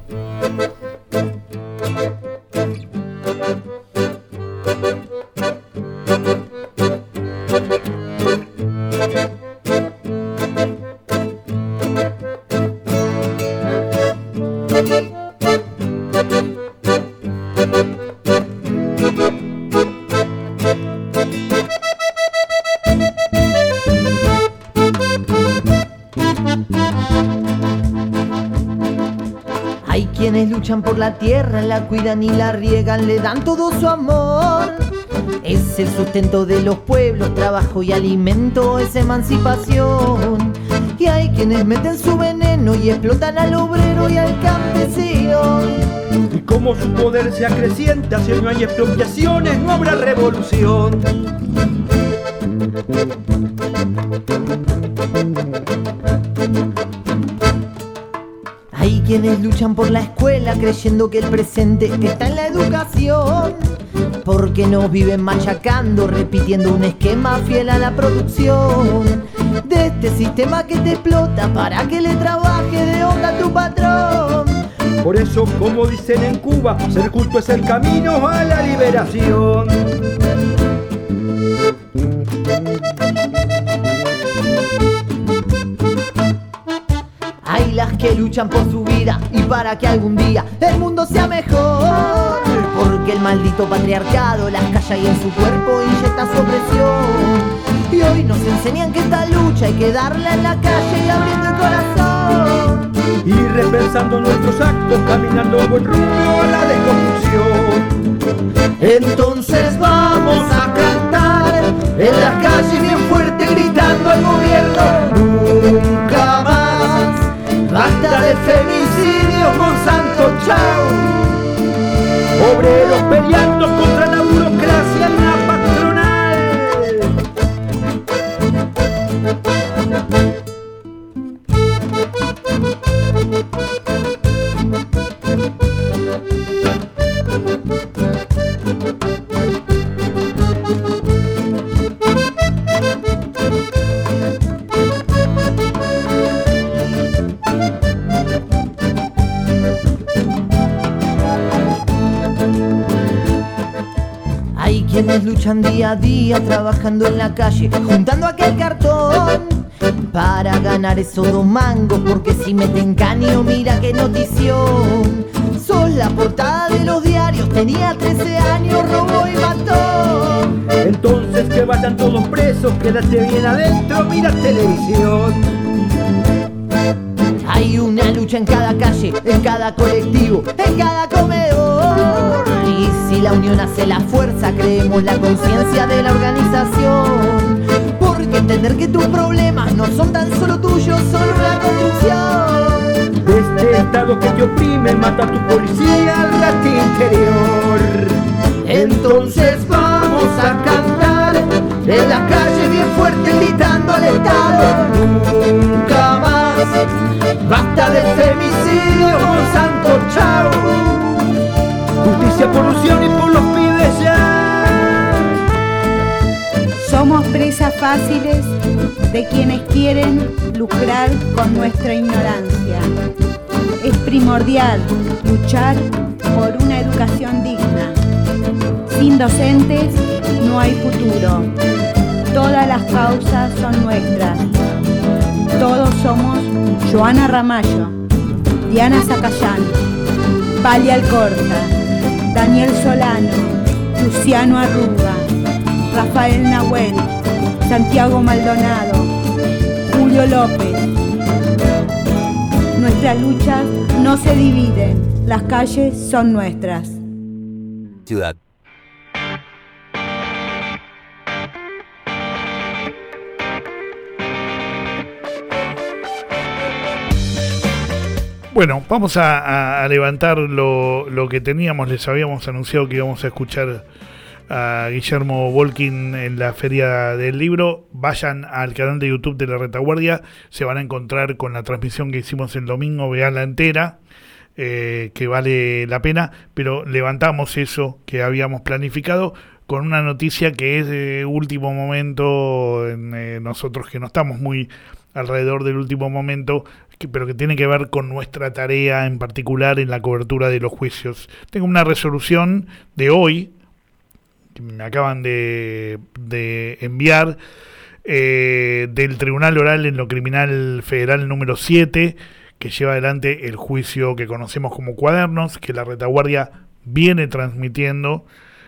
Hay quienes luchan por la tierra, la cuidan y la riegan, le dan todo su amor. Es el sustento de los pueblos, trabajo y alimento, es emancipación. Y hay quienes meten su veneno y explotan al obrero y al campesino. Y como su poder se acrecienta, si no hay expropiaciones, no habrá revolución. Hay quienes luchan por la escuela creyendo que el presente está en la educación, porque nos viven machacando, repitiendo un esquema fiel a la producción de este sistema que te explota para que le trabaje de onda a tu patrón. Por eso, como dicen en Cuba, ser justo es el camino a la liberación. Hay las que luchan por su vida y para que algún día el mundo sea mejor, porque el maldito patriarcado las calla y en su cuerpo inyecta su opresión. Y hoy nos enseñan que esta lucha hay que darla en la calle y abriendo el corazón. Y repensando nuestros actos, caminando buen rumbo a la desconstrucción. Entonces vamos a cantar en la calle bien fuerte, gritando al gobierno: nunca más, basta de femicidios, Monsanto, chao. Obreros peleando contra la burocracia y la patronal. Hay quienes luchan día a día, trabajando en la calle, juntando aquel cartón para ganar esos 2 mangos, porque si meten caño, mira qué notición. Sos la portada de los diarios, tenía 13 años, robó y mató. Entonces que vayan todos presos, quédate bien adentro, mira televisión. Hay una lucha en cada calle, en cada colectivo, en cada comedor. Y si la unión hace la fuerza, creemos la conciencia de la organización. Porque entender que tus problemas no son tan solo tuyos, son una construcción. De este estado que te oprime, mata a tu policía al rato interior. Entonces vamos a cantar en la calle bien fuerte, gritando al Estado: nunca más, basta de femicidio, Monsanto, chao. Justicia por Luciano y por los pibes ya. Somos presas fáciles de quienes quieren lucrar con nuestra ignorancia. Es primordial luchar por una educación digna. Sin docentes no hay futuro. Todas las causas son nuestras. todos somos Joana Ramallo, Diana Zacayán, Pali Alcorta, Daniel Solano, Luciano Arruga, Rafael Nahuel, Santiago Maldonado, Julio López. Nuestras luchas no se dividen, las calles son nuestras. Ciudad. Bueno, vamos a levantar lo que teníamos. Les habíamos anunciado que íbamos a escuchar a Guillermo Volkin en la Feria del Libro. Vayan al canal de YouTube de La Retaguardia, se van a encontrar con la transmisión que hicimos el domingo, veanla entera, que vale la pena, pero levantamos eso que habíamos planificado con una noticia que es de último momento, nosotros que no estamos muy alrededor del último momento, pero que tiene que ver con nuestra tarea en particular en la cobertura de los juicios. Tengo una resolución de hoy, que me acaban de enviar, del Tribunal Oral en lo Criminal Federal número 7, que lleva adelante el juicio que conocemos como Cuadernos, que La Retaguardia viene transmitiendo,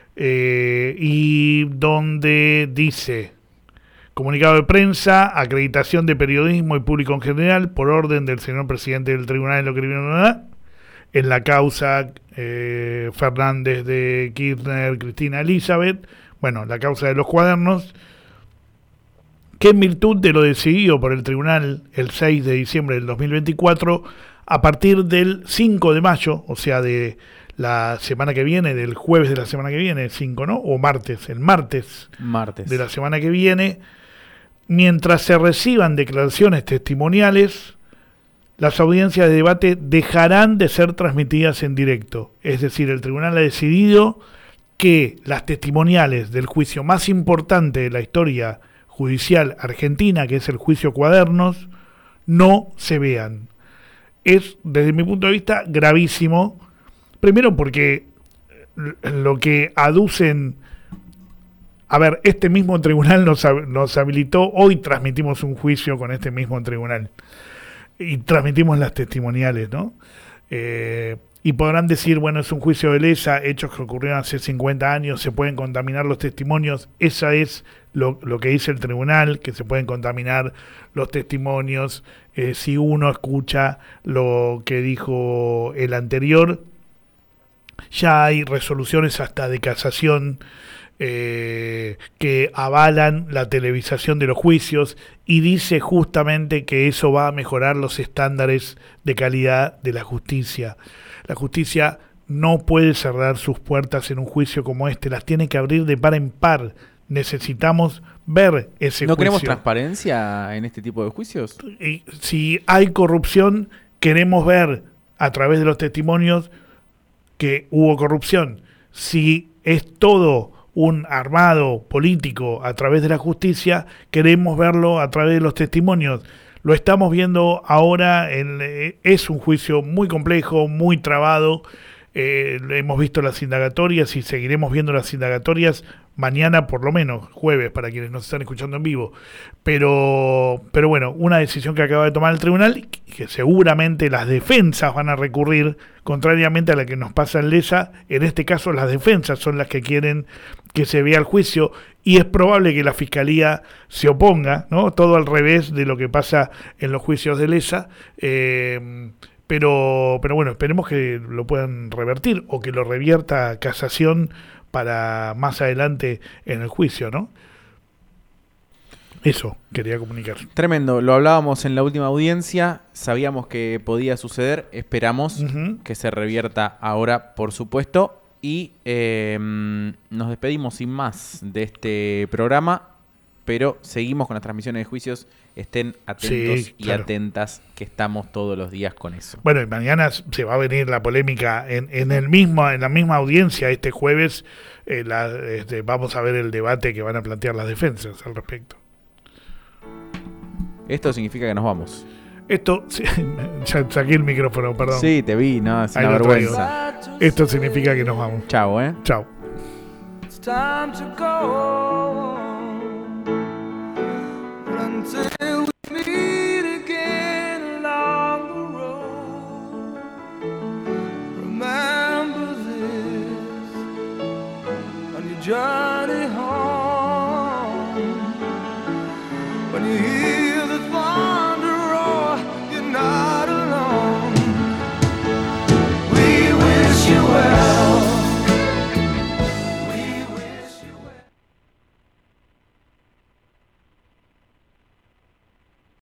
y donde dice: comunicado de prensa, acreditación de periodismo y público en general, por orden del señor presidente del Tribunal en lo Criminal, en la causa Fernández de Kirchner, Cristina Elizabeth, bueno, la causa de los Cuadernos, que en virtud de lo decidido por el Tribunal el 6 de diciembre del 2024, a partir del 5 de mayo, o sea, de la semana que viene, del jueves de la semana que viene, 5, ¿no? O martes, el martes de la semana que viene, mientras se reciban declaraciones testimoniales, las audiencias de debate dejarán de ser transmitidas en directo. Es decir, el tribunal ha decidido que las testimoniales del juicio más importante de la historia judicial argentina, que es el juicio Cuadernos, no se vean. Es, desde mi punto de vista, gravísimo. Primero porque lo que aducen... A ver, este mismo tribunal nos habilitó, hoy transmitimos un juicio con este mismo tribunal y transmitimos las testimoniales, ¿no? Y podrán decir, bueno, es un juicio de lesa, hechos que ocurrieron hace 50 años, se pueden contaminar los testimonios. Esa es lo que dice el tribunal, que se pueden contaminar los testimonios si uno escucha lo que dijo el anterior. Ya hay resoluciones hasta de casación que avalan la televisación de los juicios, y dice justamente que eso va a mejorar los estándares de calidad de la justicia. La justicia no puede cerrar sus puertas en un juicio como este, las tiene que abrir de par en par. Necesitamos ver ese juicio. ¿No queremos transparencia en este tipo de juicios? Y si hay corrupción, queremos ver a través de los testimonios que hubo corrupción. Si es todo un armado político a través de la justicia, queremos verlo a través de los testimonios. Lo estamos viendo ahora, es un juicio muy complejo, muy trabado. Hemos visto las indagatorias y seguiremos viendo las indagatorias mañana, por lo menos, jueves, para quienes nos están escuchando en vivo. Pero bueno, una decisión que acaba de tomar el tribunal, que seguramente las defensas van a recurrir, contrariamente a la que nos pasa en Lesa. En este caso las defensas son las que quieren que se vea el juicio, y es probable que la Fiscalía se oponga, ¿no? Todo al revés de lo que pasa en los juicios de Lesa. Pero bueno, esperemos que lo puedan revertir, o que lo revierta casación para más adelante en el juicio, ¿no? Eso quería comunicar. Tremendo, lo hablábamos en la última audiencia, sabíamos que podía suceder, esperamos que se revierta ahora, por supuesto, y nos despedimos sin más de este programa, pero seguimos con las transmisiones de juicios. Estén atentos, sí, claro, y atentas, que estamos todos los días con eso. Bueno, y mañana se va a venir la polémica en la misma audiencia. Este jueves vamos a ver el debate que van a plantear las defensas al respecto. Esto significa que nos vamos. Esto, ya saqué el micrófono, perdón. Sí, te vi, no, es una vergüenza. Esto significa que nos vamos. Chao, Chao. It's time to go.